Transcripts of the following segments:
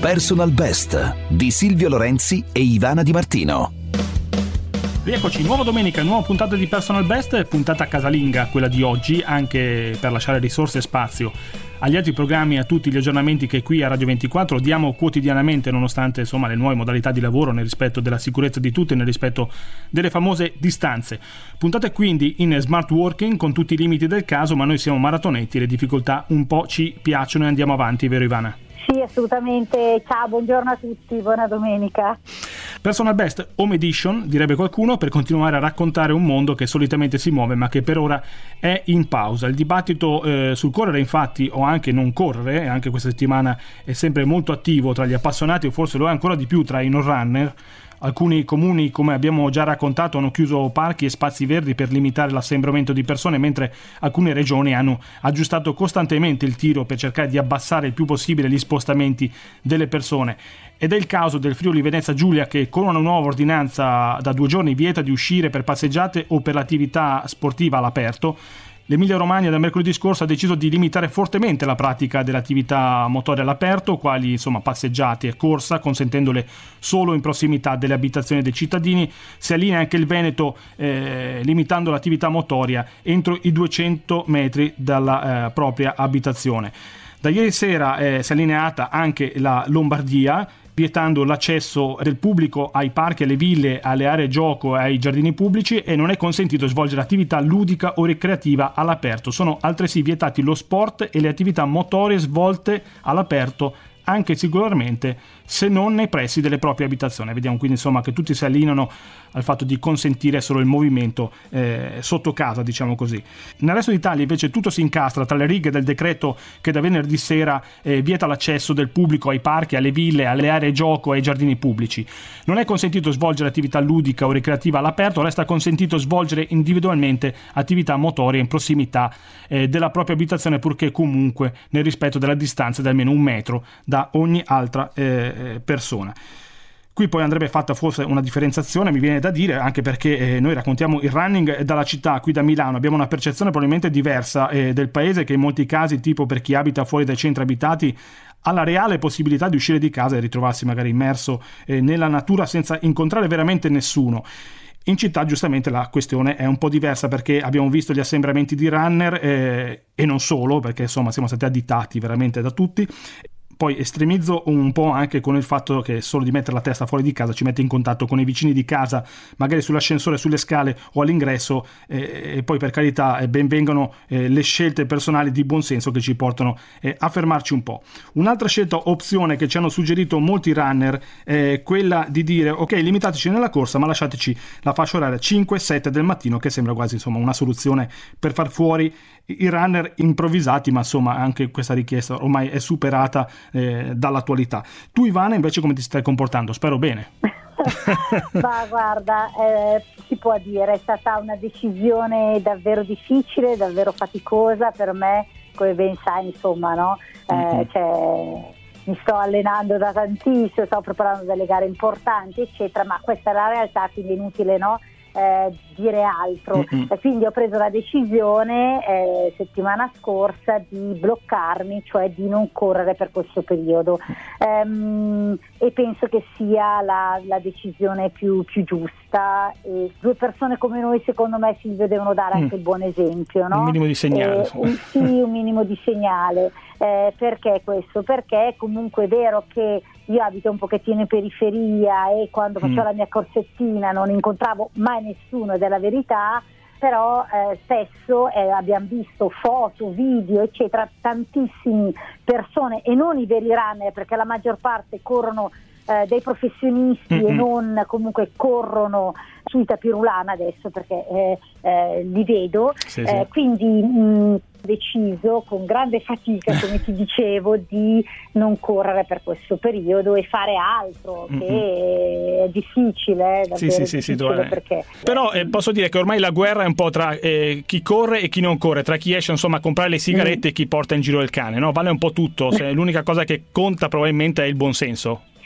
Personal Best di Silvio Lorenzi e Ivana Di Martino. Rieccoci, nuova domenica, nuova puntata di Personal Best, puntata casalinga quella di oggi, anche per lasciare risorse e spazio agli altri programmi e a tutti gli aggiornamenti che qui a Radio 24 diamo quotidianamente, nonostante insomma le nuove modalità di lavoro, nel rispetto della sicurezza di tutti e nel rispetto delle famose distanze. Puntate quindi in smart working con tutti i limiti del caso, ma noi siamo maratonetti e le difficoltà un po' ci piacciono e andiamo avanti, vero Ivana? Sì, assolutamente. Ciao, buongiorno a tutti, buona domenica. Personal Best Home Edition, direbbe qualcuno, per continuare a raccontare un mondo che solitamente si muove ma che per ora è in pausa. Il dibattito sul correre, infatti, o anche non correre, anche questa settimana è sempre molto attivo tra gli appassionati, o forse lo è ancora di più tra i non runner. Alcuni comuni, come abbiamo già raccontato, hanno chiuso parchi e spazi verdi per limitare l'assembramento di persone, mentre alcune regioni hanno aggiustato costantemente il tiro per cercare di abbassare il più possibile gli spostamenti delle persone. Ed è il caso del Friuli Venezia Giulia, che con una nuova ordinanza da 2 giorni vieta di uscire per passeggiate o per l'attività sportiva all'aperto. L'Emilia Romagna da mercoledì scorso ha deciso di limitare fortemente la pratica dell'attività motoria all'aperto, quali passeggiate e corsa, consentendole solo in prossimità delle abitazioni dei cittadini. Si allinea anche il Veneto, limitando l'attività motoria entro i 200 metri dalla propria abitazione. Da ieri sera si è allineata anche la Lombardia, vietando l'accesso del pubblico ai parchi, alle ville, alle aree gioco e ai giardini pubblici, e non è consentito svolgere attività ludica o ricreativa all'aperto. Sono altresì vietati lo sport e le attività motorie svolte all'aperto anche singolarmente, se non nei pressi delle proprie abitazioni. Vediamo quindi che tutti si allineano al fatto di consentire solo il movimento sotto casa, diciamo così. Nel resto d'Italia invece tutto si incastra tra le righe del decreto che da venerdì sera vieta l'accesso del pubblico ai parchi, alle ville, alle aree gioco e ai giardini pubblici. Non è consentito svolgere attività ludica o ricreativa all'aperto, resta consentito svolgere individualmente attività motorie in prossimità della propria abitazione, purché comunque nel rispetto della distanza di almeno 1 metro da ogni altra persona. Qui poi andrebbe fatta forse una differenziazione, mi viene da dire, anche perché noi raccontiamo il running dalla città, qui da Milano abbiamo una percezione probabilmente diversa del paese, che in molti casi, tipo per chi abita fuori dai centri abitati, ha la reale possibilità di uscire di casa e ritrovarsi magari immerso nella natura senza incontrare veramente nessuno. In città giustamente la questione è un po' diversa, perché abbiamo visto gli assembramenti di runner e non solo, perché siamo stati additati veramente da tutti. Poi estremizzo un po' anche con il fatto che solo di mettere la testa fuori di casa ci mette in contatto con i vicini di casa, magari sull'ascensore, sulle scale o all'ingresso, e poi per carità ben vengano le scelte personali di buonsenso che ci portano a fermarci un po'. Un'altra opzione che ci hanno suggerito molti runner è quella di dire: ok, limitateci nella corsa, ma lasciateci la fascia oraria 5-7 del mattino, che sembra quasi una soluzione per far fuori i runner improvvisati, ma anche questa richiesta ormai è superata dall'attualità. Tu Ivana invece come ti stai comportando? Spero bene. Ma guarda, si può dire, è stata una decisione davvero difficile, davvero faticosa per me, come ben sai, no? Mi sto allenando da tantissimo, sto preparando delle gare importanti, eccetera, ma questa è la realtà, quindi è inutile, no? Dire altro. E quindi ho preso la decisione settimana scorsa di bloccarmi, cioè di non correre per questo periodo, e penso che sia la decisione più giusta, e 2 persone come noi, secondo me, Silvio, devono dare anche il buon esempio, no? Un minimo di segnale. Un minimo di segnale. Perché questo? Perché comunque è vero che io abito un pochettino in periferia e quando facevo la mia corsettina non incontravo mai nessuno, ed è la verità, però spesso abbiamo visto foto, video, eccetera, tantissime persone, e non i veri runner, perché la maggior parte corrono dei professionisti e non comunque corrono sui tapirulana adesso, perché li vedo, sì. Quindi deciso con grande fatica, come ti dicevo, di non correre per questo periodo e fare altro, che è difficile, davvero perché... Però posso dire che ormai la guerra è un po' tra chi corre e chi non corre, tra chi esce a comprare le sigarette e chi porta in giro il cane, no? Vale un po' tutto, l'unica cosa che conta probabilmente è il buonsenso.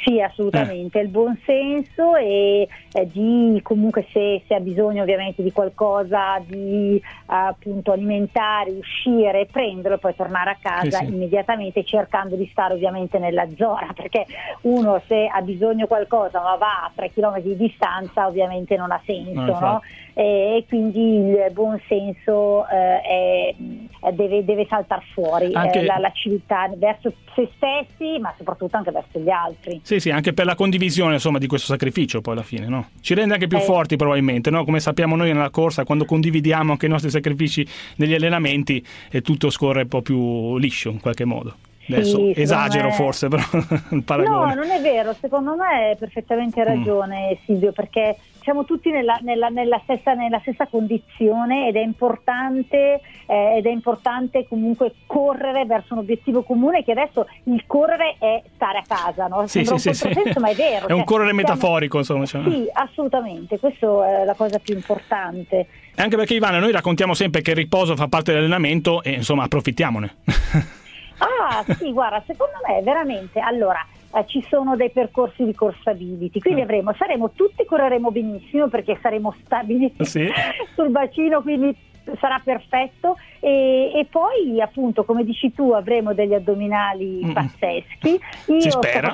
Sì, assolutamente, il buon senso e di comunque se ha bisogno ovviamente di qualcosa di appunto alimentare, uscire, prenderlo e poi tornare a casa immediatamente, cercando di stare ovviamente nella zona, perché uno se ha bisogno qualcosa ma va a 3 km di distanza ovviamente non ha senso, no? E quindi il buon senso deve saltare fuori, la civiltà verso se stessi ma soprattutto anche verso gli altri. Sì, anche per la condivisione insomma di questo sacrificio poi alla fine, no? Ci rende anche più forti probabilmente, no? Come sappiamo noi nella corsa, quando condividiamo anche i nostri sacrifici negli allenamenti e tutto scorre un po' più liscio in qualche modo. Adesso esagero forse, però il paragone. No, non è vero, secondo me hai perfettamente ragione Silvio, perché siamo tutti nella stessa condizione ed è importante comunque correre verso un obiettivo comune, che adesso il correre è stare a casa, no? Sembra un controsenso, ma è vero. È un correre metaforico, insomma. Sì, assolutamente, questa è la cosa più importante. Anche perché Ivana, noi raccontiamo sempre che il riposo fa parte dell'allenamento e insomma approfittiamone. Sì, guarda, secondo me veramente, allora ci sono dei percorsi di corsability, quindi correremo benissimo perché saremo stabili sul bacino, quindi sarà perfetto e poi appunto come dici tu avremo degli addominali pazzeschi. Si spera.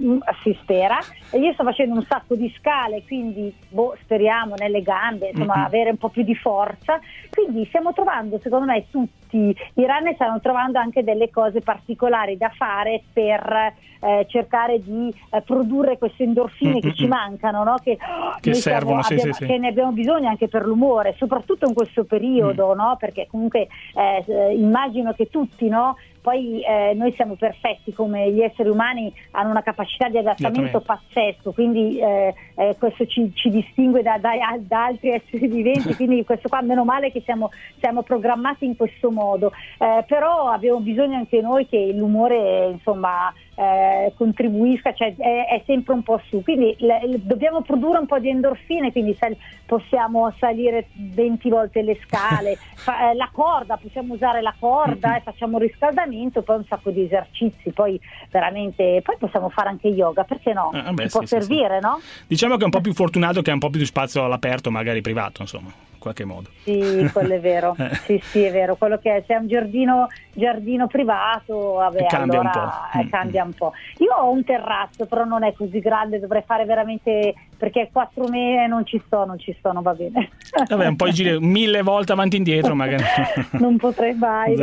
Io sto facendo un sacco di scale, quindi speriamo nelle gambe insomma avere un po' più di forza, quindi stiamo trovando, secondo me tutti i runner stanno trovando anche delle cose particolari da fare per cercare di produrre queste endorfine che ci mancano, no? Che servono, che ne abbiamo bisogno anche per l'umore, soprattutto in questo periodo, no? Perché comunque immagino che tutti, no? Poi noi siamo perfetti, come gli esseri umani hanno una capacità di adattamento pazzesco, quindi questo ci distingue da altri esseri viventi, quindi questo qua meno male che siamo programmati in questo modo, però abbiamo bisogno anche noi che l'umore insomma contribuisca, cioè è sempre un po' su, quindi dobbiamo produrre un po' di endorfine, quindi possiamo salire 20 volte le scale, la corda, possiamo usare la corda e facciamo riscaldamento, poi un sacco di esercizi, poi veramente poi possiamo fare anche yoga, perché no? Può servire, no? Diciamo che è un po' più fortunato che ha un po' più di spazio all'aperto, magari privato, insomma, in qualche modo. Sì, quello è vero. Sì, è vero, quello che è un giardino privato, vabbè, cambia allora un po'. Cambia un po'. Io ho un terrazzo, però non è così grande, dovrei fare veramente, perché 4 mesi non ci sto, non va bene. Vabbè, un po' giri 1000 volte avanti e indietro magari. Non potrei mai.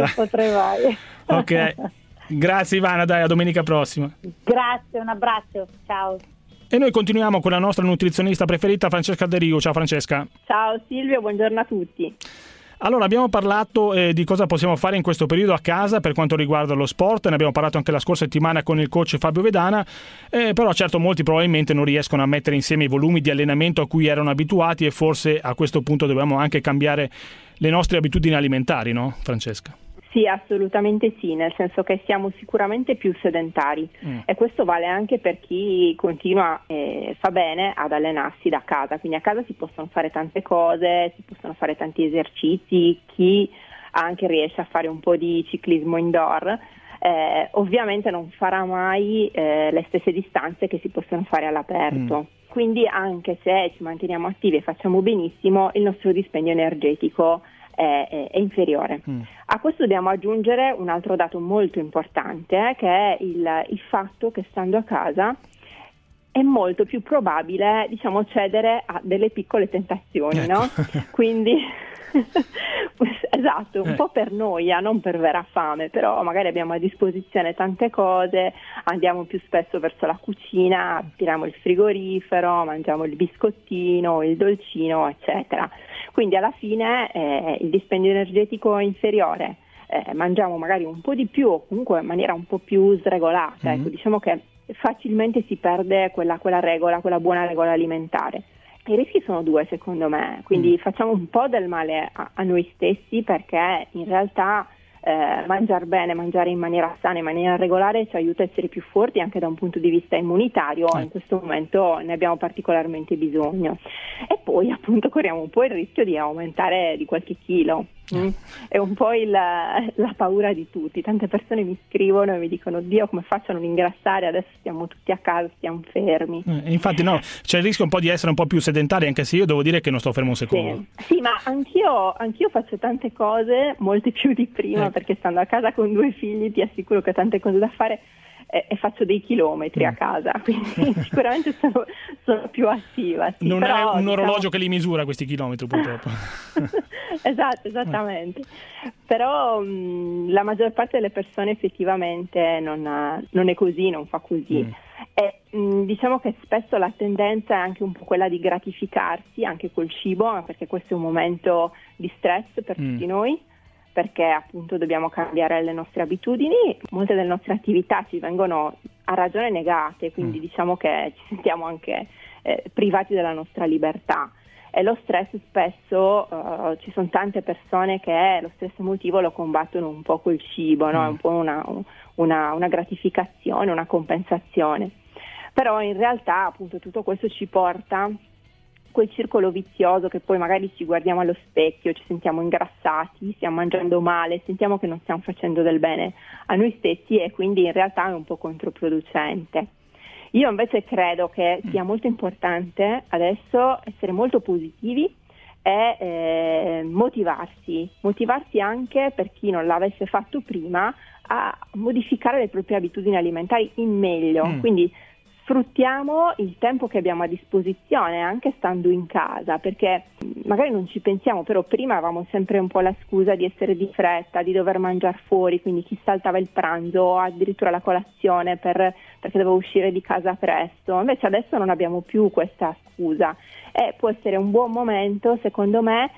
Ok, grazie Ivana, dai, a domenica prossima. Grazie, un abbraccio, ciao. E noi continuiamo con la nostra nutrizionista preferita, Francesca De Rigo. Ciao Francesca. Ciao Silvio, buongiorno a tutti. Allora, abbiamo parlato di cosa possiamo fare in questo periodo a casa per quanto riguarda lo sport, ne abbiamo parlato anche la scorsa settimana con il coach Fabio Vedana, però certo molti probabilmente non riescono a mettere insieme i volumi di allenamento a cui erano abituati e forse a questo punto dobbiamo anche cambiare le nostre abitudini alimentari, no Francesca? Sì, assolutamente sì, nel senso che siamo sicuramente più sedentari e questo vale anche per chi continua e fa bene ad allenarsi da casa, quindi a casa si possono fare tante cose, si possono fare tanti esercizi, chi anche riesce a fare un po' di ciclismo indoor, ovviamente non farà mai le stesse distanze che si possono fare all'aperto. Quindi anche se ci manteniamo attivi e facciamo benissimo, il nostro dispendio energetico è inferiore. A questo dobbiamo aggiungere un altro dato molto importante, che è il fatto che stando a casa è molto più probabile, diciamo, cedere a delle piccole tentazioni, ecco. No? Quindi esatto, un po' per noia, non per vera fame, però magari abbiamo a disposizione tante cose, andiamo più spesso verso la cucina, apriamo il frigorifero, mangiamo il biscottino, il dolcino, eccetera. Quindi alla fine il dispendio energetico è inferiore, mangiamo magari un po' di più o comunque in maniera un po' più sregolata, ecco, diciamo che facilmente si perde quella regola, quella buona regola alimentare. I rischi sono due secondo me, quindi facciamo un po' del male a noi stessi, perché in realtà mangiare bene, mangiare in maniera sana, in maniera regolare ci aiuta a essere più forti anche da un punto di vista immunitario, in questo momento ne abbiamo particolarmente bisogno. E poi appunto corriamo un po' il rischio di aumentare di qualche chilo. È un po' la paura di tutti. Tante persone mi scrivono e mi dicono: Dio, come faccio a non ingrassare? Adesso stiamo tutti a casa, stiamo fermi. Infatti no, c'è il rischio un po' di essere un po' più sedentari, anche se io devo dire che non sto fermo un secondo. Sì, ma anch'io faccio tante cose, molte più di prima, perché stando a casa con 2 figli ti assicuro che ho tante cose da fare. E faccio dei chilometri a casa, quindi sicuramente sono più attiva. Sì, non però, è un orologio che li misura questi chilometri, purtroppo. Esatto, esattamente. Però la maggior parte delle persone effettivamente non è così, non fa così. E diciamo che spesso la tendenza è anche un po' quella di gratificarsi anche col cibo, perché questo è un momento di stress per tutti noi, perché appunto dobbiamo cambiare le nostre abitudini. Molte delle nostre attività ci vengono a ragione negate, quindi diciamo che ci sentiamo anche privati della nostra libertà. E lo stress spesso, ci sono tante persone che lo stress emotivo lo combattono un po' col cibo, no? È un po' una gratificazione, una compensazione. Però in realtà appunto tutto questo ci porta quel circolo vizioso che poi magari ci guardiamo allo specchio, ci sentiamo ingrassati, stiamo mangiando male, sentiamo che non stiamo facendo del bene a noi stessi e quindi in realtà è un po' controproducente. Io invece credo che sia molto importante adesso essere molto positivi e motivarsi anche per chi non l'avesse fatto prima a modificare le proprie abitudini alimentari in meglio, quindi sfruttiamo il tempo che abbiamo a disposizione anche stando in casa, perché magari non ci pensiamo, però prima avevamo sempre un po' la scusa di essere di fretta, di dover mangiare fuori, quindi chi saltava il pranzo o addirittura la colazione perché doveva uscire di casa presto. Invece adesso non abbiamo più questa scusa e può essere un buon momento, secondo me,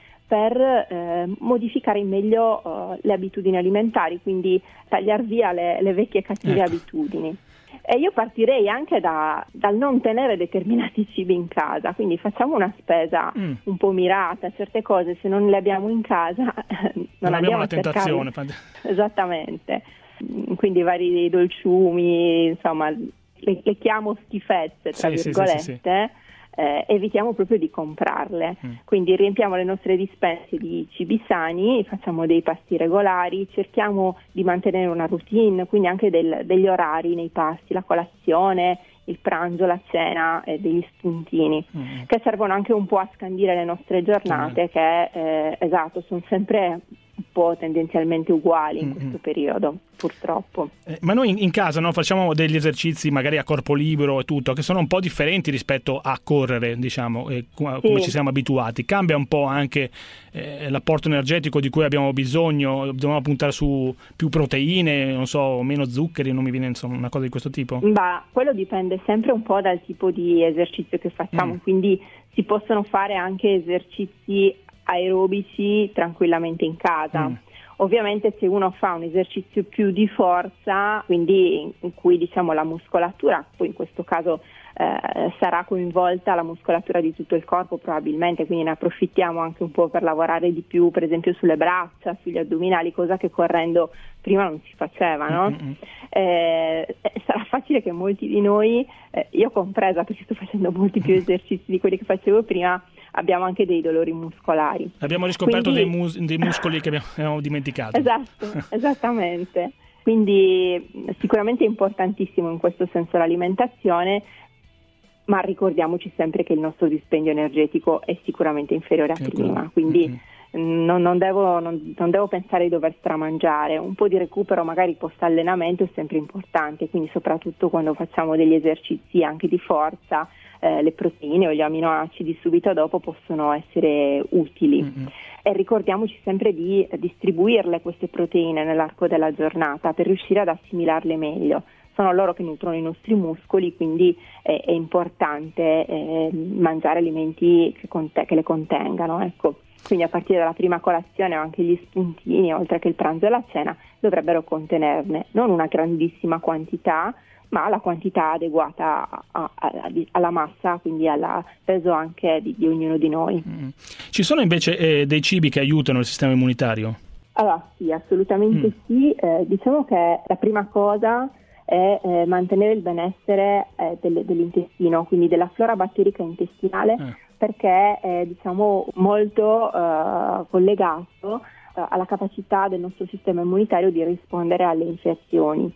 per modificare in meglio le abitudini alimentari, quindi tagliar via le vecchie cattive abitudini. E io partirei anche dal non tenere determinati cibi in casa, quindi facciamo una spesa un po' mirata, certe cose se non le abbiamo in casa non abbiamo la tentazione. Esattamente, quindi vari dolciumi, insomma le chiamo schifezze tra virgolette. Sì. Evitiamo proprio di comprarle, quindi riempiamo le nostre dispense di cibi sani, facciamo dei pasti regolari, cerchiamo di mantenere una routine, quindi anche degli orari nei pasti, la colazione, il pranzo, la cena e degli spuntini che servono anche un po' a scandire le nostre giornate che sono sempre un po' tendenzialmente uguali in questo periodo, purtroppo. Ma noi in casa facciamo degli esercizi magari a corpo libero e tutto, che sono un po' differenti rispetto a correre, diciamo, come ci siamo abituati. Cambia un po' anche l'apporto energetico di cui abbiamo bisogno, dobbiamo puntare su più proteine, non so, meno zuccheri, non mi viene insomma una cosa di questo tipo? Quello dipende sempre un po' dal tipo di esercizio che facciamo, quindi si possono fare anche esercizi aerobici tranquillamente in casa. Ovviamente se uno fa un esercizio più di forza, quindi in cui diciamo la muscolatura, poi in questo caso sarà coinvolta la muscolatura di tutto il corpo probabilmente, quindi ne approfittiamo anche un po' per lavorare di più, per esempio sulle braccia, sugli addominali, cosa che correndo prima non si faceva, no? Sarà facile che molti di noi, io compresa perché sto facendo molti più esercizi di quelli che facevo prima, abbiamo anche dei dolori muscolari. Abbiamo riscoperto dei muscoli che abbiamo dimenticato. Esatto, esattamente. Quindi sicuramente è importantissimo in questo senso l'alimentazione, ma ricordiamoci sempre che il nostro dispendio energetico è sicuramente inferiore a prima, quindi non devo pensare di dover stramangiare. Un po' di recupero magari post allenamento è sempre importante, quindi soprattutto quando facciamo degli esercizi anche di forza, le proteine o gli aminoacidi subito dopo possono essere utili. E ricordiamoci sempre di distribuirle queste proteine nell'arco della giornata per riuscire ad assimilarle meglio. Sono loro che nutrono i nostri muscoli, quindi è importante mangiare alimenti che le contengano, ecco. Quindi a partire dalla prima colazione o anche gli spuntini, oltre che il pranzo e la cena, dovrebbero contenerne non una grandissima quantità, ma la quantità adeguata alla massa, quindi al peso anche di ognuno di noi. Ci sono invece dei cibi che aiutano il sistema immunitario? Allora sì, assolutamente sì. Diciamo che la prima cosa è mantenere il benessere dell'intestino, quindi della flora batterica intestinale, perché è diciamo molto collegato alla capacità del nostro sistema immunitario di rispondere alle infezioni.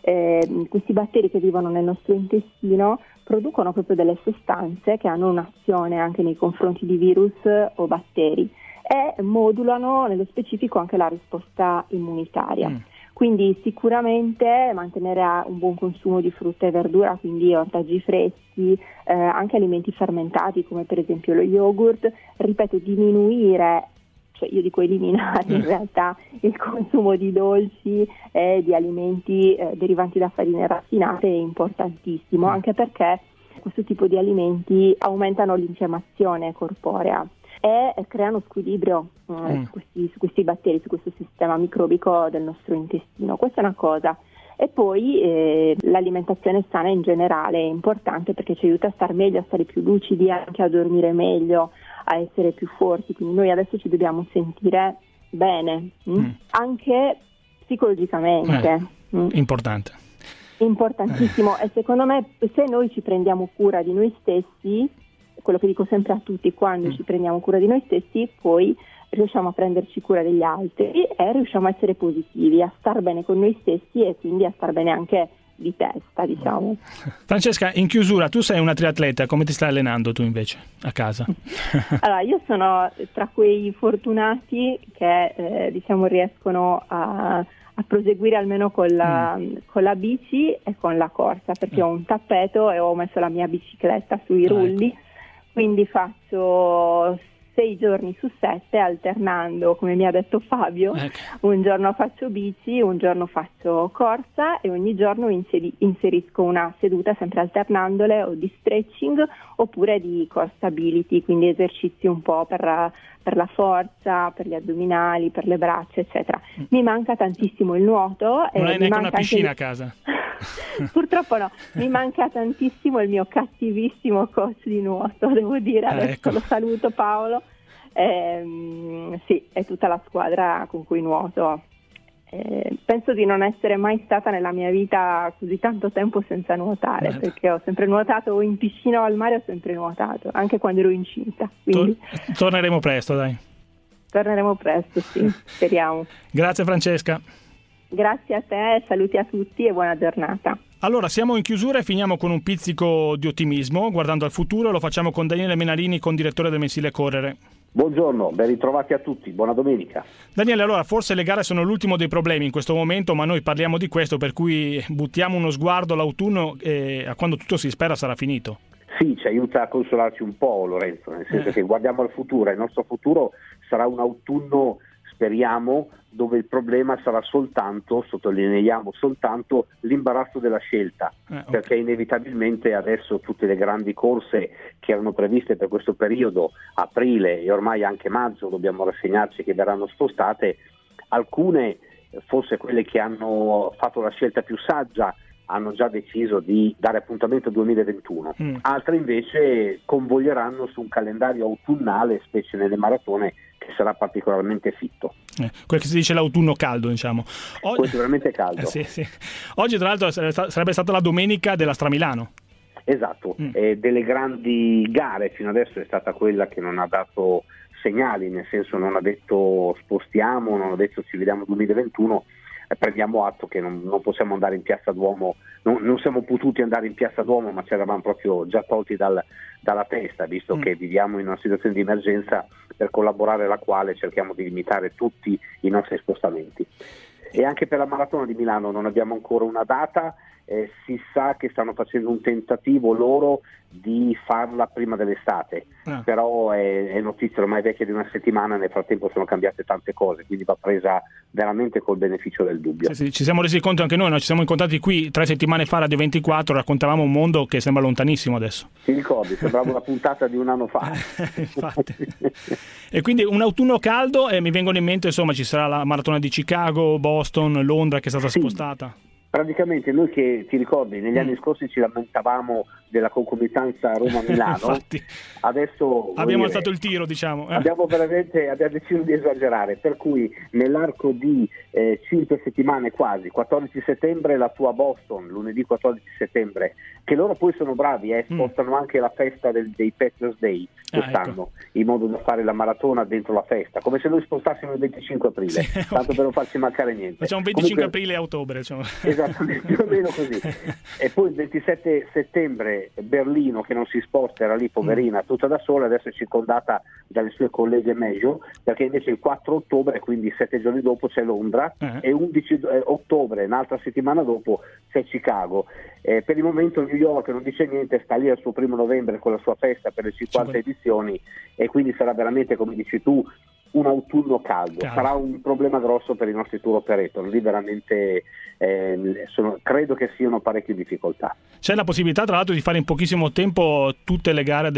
Questi batteri che vivono nel nostro intestino producono proprio delle sostanze che hanno un'azione anche nei confronti di virus o batteri e modulano nello specifico anche la risposta immunitaria. Quindi sicuramente mantenere un buon consumo di frutta e verdura, quindi ortaggi freschi, anche alimenti fermentati come per esempio lo yogurt, ripeto, diminuire, cioè io dico eliminare in realtà il consumo di dolci e di alimenti derivanti da farine raffinate è importantissimo, anche perché questo tipo di alimenti aumentano l'infiammazione corporea e creano squilibrio su questi batteri, su questo sistema microbico del nostro intestino. Questa è una cosa. E poi l'alimentazione sana in generale è importante perché ci aiuta a star meglio, a stare più lucidi, anche a dormire meglio, a essere più forti. Quindi noi adesso ci dobbiamo sentire bene, anche psicologicamente. Importante. Importantissimo. E secondo me se noi ci prendiamo cura di noi stessi, quello che dico sempre a tutti, quando ci prendiamo cura di noi stessi, poi riusciamo a prenderci cura degli altri e riusciamo a essere positivi, a star bene con noi stessi e quindi a star bene anche di testa, diciamo. Francesca, in chiusura, tu sei una triatleta, come ti stai allenando tu invece a casa? Allora, io sono tra quei fortunati che diciamo riescono a proseguire almeno con la bici e con la corsa, perché ho un tappeto e ho messo la mia bicicletta sui rulli. Ecco. Quindi faccio 6 giorni su 7 alternando, come mi ha detto Fabio, un giorno faccio bici, un giorno faccio corsa e ogni giorno inserisco una seduta, sempre alternandole, o di stretching oppure di core stability, quindi esercizi un po' per la forza, per gli addominali, per le braccia, eccetera. Mi manca tantissimo il nuoto. Non hai neanche una piscina a casa? Purtroppo no, mi manca tantissimo il mio cattivissimo coach di nuoto, devo dire, adesso lo saluto, Paolo. Sì, è tutta la squadra con cui nuoto. Penso di non essere mai stata nella mia vita così tanto tempo senza nuotare, perché ho sempre nuotato, o in piscina o al mare ho sempre nuotato, anche quando ero incinta. Quindi torneremo presto, dai. Torneremo presto, sì, speriamo. Grazie Francesca. Grazie a te, saluti a tutti e buona giornata. Allora, siamo in chiusura e finiamo con un pizzico di ottimismo, guardando al futuro. Lo facciamo con Daniele Menarini, condirettore del mensile Correre. Buongiorno, ben ritrovati a tutti, buona domenica. Daniele, allora, forse le gare sono l'ultimo dei problemi in questo momento, ma noi parliamo di questo, per cui buttiamo uno sguardo all'autunno e a quando tutto si spera sarà finito. Sì, ci aiuta a consolarci un po', Lorenzo, nel senso che guardiamo al futuro, il nostro futuro sarà un autunno, speriamo, dove il problema sarà soltanto, sottolineiamo soltanto, l'imbarazzo della scelta, perché inevitabilmente adesso tutte le grandi corse che erano previste per questo periodo, aprile e ormai anche maggio, dobbiamo rassegnarci che verranno spostate, alcune, forse quelle che hanno fatto la scelta più saggia, hanno già deciso di dare appuntamento 2021, altre invece convoglieranno su un calendario autunnale, specie nelle maratone, che sarà particolarmente fitto. Quel che si dice l'autunno caldo, diciamo. Questo è veramente caldo. Sì. Oggi tra l'altro sarebbe stata la domenica della Stramilano. Esatto, delle grandi gare fino adesso è stata quella che non ha dato segnali, nel senso non ha detto spostiamo, non ha detto ci vediamo 2021, prendiamo atto che non possiamo andare in Piazza Duomo, non siamo potuti andare in Piazza Duomo, ma ci eravamo proprio già tolti dalla testa, visto che viviamo in una situazione di emergenza per collaborare alla quale cerchiamo di limitare tutti i nostri spostamenti. E anche per la maratona di Milano non abbiamo ancora una data, si sa che stanno facendo un tentativo loro di farla prima dell'estate, però è notizia ormai vecchia di una settimana, nel frattempo sono cambiate tante cose, quindi va presa veramente col beneficio del dubbio. Sì, ci siamo resi conto anche noi, ci siamo incontrati qui 3 settimane fa, Radio 24, raccontavamo un mondo che sembra lontanissimo adesso. Ti ricordi? Sembrava una puntata di un anno fa. Infatti. E quindi un autunno caldo, e mi vengono in mente, insomma, ci sarà la maratona di Chicago, Boston, Londra che è stata spostata. praticamente noi che, ti ricordi, negli anni scorsi ci lamentavamo della concomitanza Roma-Milano, adesso abbiamo alzato il tiro, diciamo. Abbiamo deciso di esagerare, per cui nell'arco di 5 settimane quasi, 14 settembre la tua Boston, lunedì 14 settembre, che loro poi sono bravi, spostano anche la festa dei Patriots Day quest'anno, in modo da fare la maratona dentro la festa, come se noi spostassimo il 25 aprile, tanto per non farci mancare niente. Facciamo 25 aprile e ottobre, diciamo. Esattamente, più o meno così. E poi il 27 settembre Berlino, che non si sposta, era lì poverina tutta da sola, adesso è circondata dalle sue colleghe major, perché invece il 4 ottobre, quindi 7 giorni dopo, c'è Londra, e 11 ottobre, un'altra settimana dopo, c'è Chicago. Per il momento New York non dice niente, sta lì al suo 1 novembre con la sua festa per le 50 edizioni, e quindi sarà veramente, come dici tu, un autunno caldo. Sarà un problema grosso per i nostri tour operator, lì veramente credo che siano parecchie difficoltà. C'è la possibilità tra l'altro di fare in pochissimo tempo tutte le gare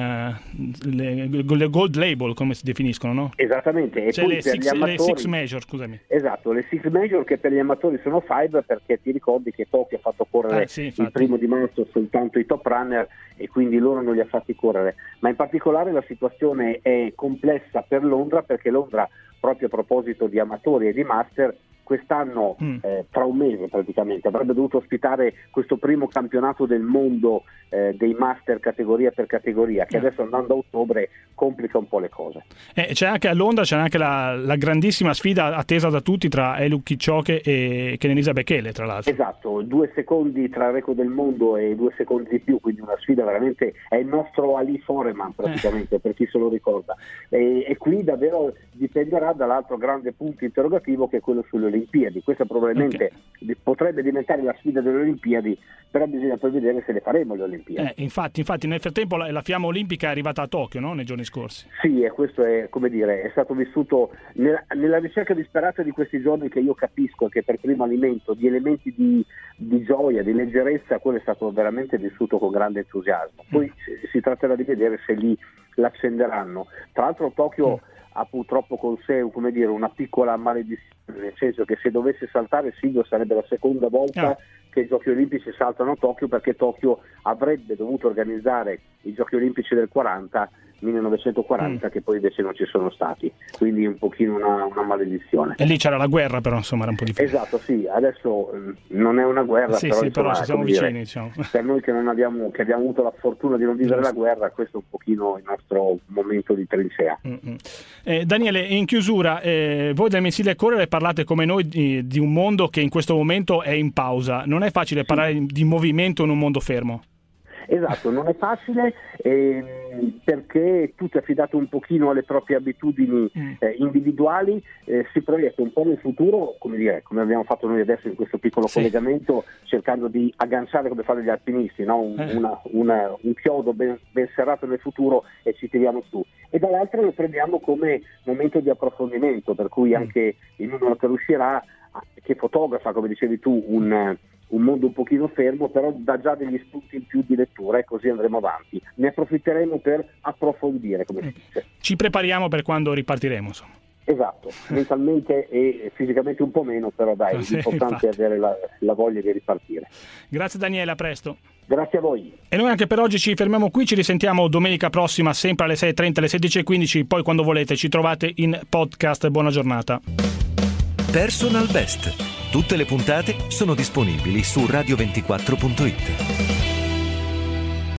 le Gold Label, come si definiscono, no? Esattamente, e cioè poi le per gli amatori, Six Major, scusami. Esatto, le Six Major, che per gli amatori sono 5, perché ti ricordi che Tokyo ha fatto correre il 1 di marzo soltanto i top runner, e quindi loro non li ha fatti correre, ma in particolare la situazione è complessa per Londra, perché Londra, proprio a proposito di amatori e di master, quest'anno tra un mese praticamente avrebbe dovuto ospitare questo primo campionato del mondo dei master categoria per categoria, che adesso andando a ottobre complica un po' le cose. C'è anche a Londra la grandissima sfida attesa da tutti tra Eliud Kipchoge e Kenenisa Bekele, tra l'altro. Esatto, 2 secondi tra il record del mondo e 2 secondi di più, quindi una sfida veramente, è il nostro Ali Foreman praticamente, per chi se lo ricorda, e qui davvero dipenderà dall'altro grande punto interrogativo, che è quello sulle Olimpiadi. Questa probabilmente potrebbe diventare la sfida delle Olimpiadi, però bisogna poi vedere se le faremo le Olimpiadi. Infatti nel frattempo la fiamma olimpica è arrivata a Tokyo, no? Nei giorni scorsi. Sì, e questo è, come dire, è stato vissuto nella ricerca disperata di questi giorni, che io capisco che per primo alimento di elementi di gioia, di leggerezza, quello è stato veramente vissuto con grande entusiasmo. Poi si tratterà di vedere se lì l'accenderanno. Tra l'altro Tokyo ha purtroppo con sé, come dire, una piccola maledizione, nel senso che se dovesse saltare Silvio sarebbe la seconda volta che i Giochi Olimpici saltano a Tokyo, perché Tokyo avrebbe dovuto organizzare i Giochi Olimpici del 1940, che poi invece non ci sono stati, quindi un pochino una maledizione. E lì c'era la guerra, però insomma era un po' difficile. Esatto, sì, adesso non è una guerra, però ci siamo vicini, diciamo. Per noi che abbiamo avuto la fortuna di non vivere la guerra, questo è un pochino il nostro momento di trincea. Daniele, in chiusura, voi del mensile Correre parlate come noi di un mondo che in questo momento è in pausa. Non è facile parlare di movimento in un mondo fermo. Esatto, non è facile, perché tutto è affidato un pochino alle proprie abitudini individuali, si proietta un po' nel futuro, come abbiamo fatto noi adesso in questo piccolo collegamento, cercando di agganciare, come fanno gli alpinisti, no? un chiodo ben serrato nel futuro, e ci tiriamo su. E dall'altro lo prendiamo come momento di approfondimento, per cui anche il numero che uscirà, che fotografa, come dicevi tu, un mondo un pochino fermo, però dà già degli spunti in più di lettura, e così andremo avanti. Ne approfitteremo per approfondire, come si dice. Ci prepariamo per quando ripartiremo, insomma. Esatto, mentalmente e fisicamente un po' meno, però dai, l'importante è avere la voglia di ripartire. Grazie Daniele, a presto. Grazie a voi. E noi anche per oggi ci fermiamo qui, ci risentiamo domenica prossima, sempre alle 6:30, alle 16:15, poi quando volete ci trovate in podcast. Buona giornata. Personal Best. Tutte le puntate sono disponibili su radio24.it.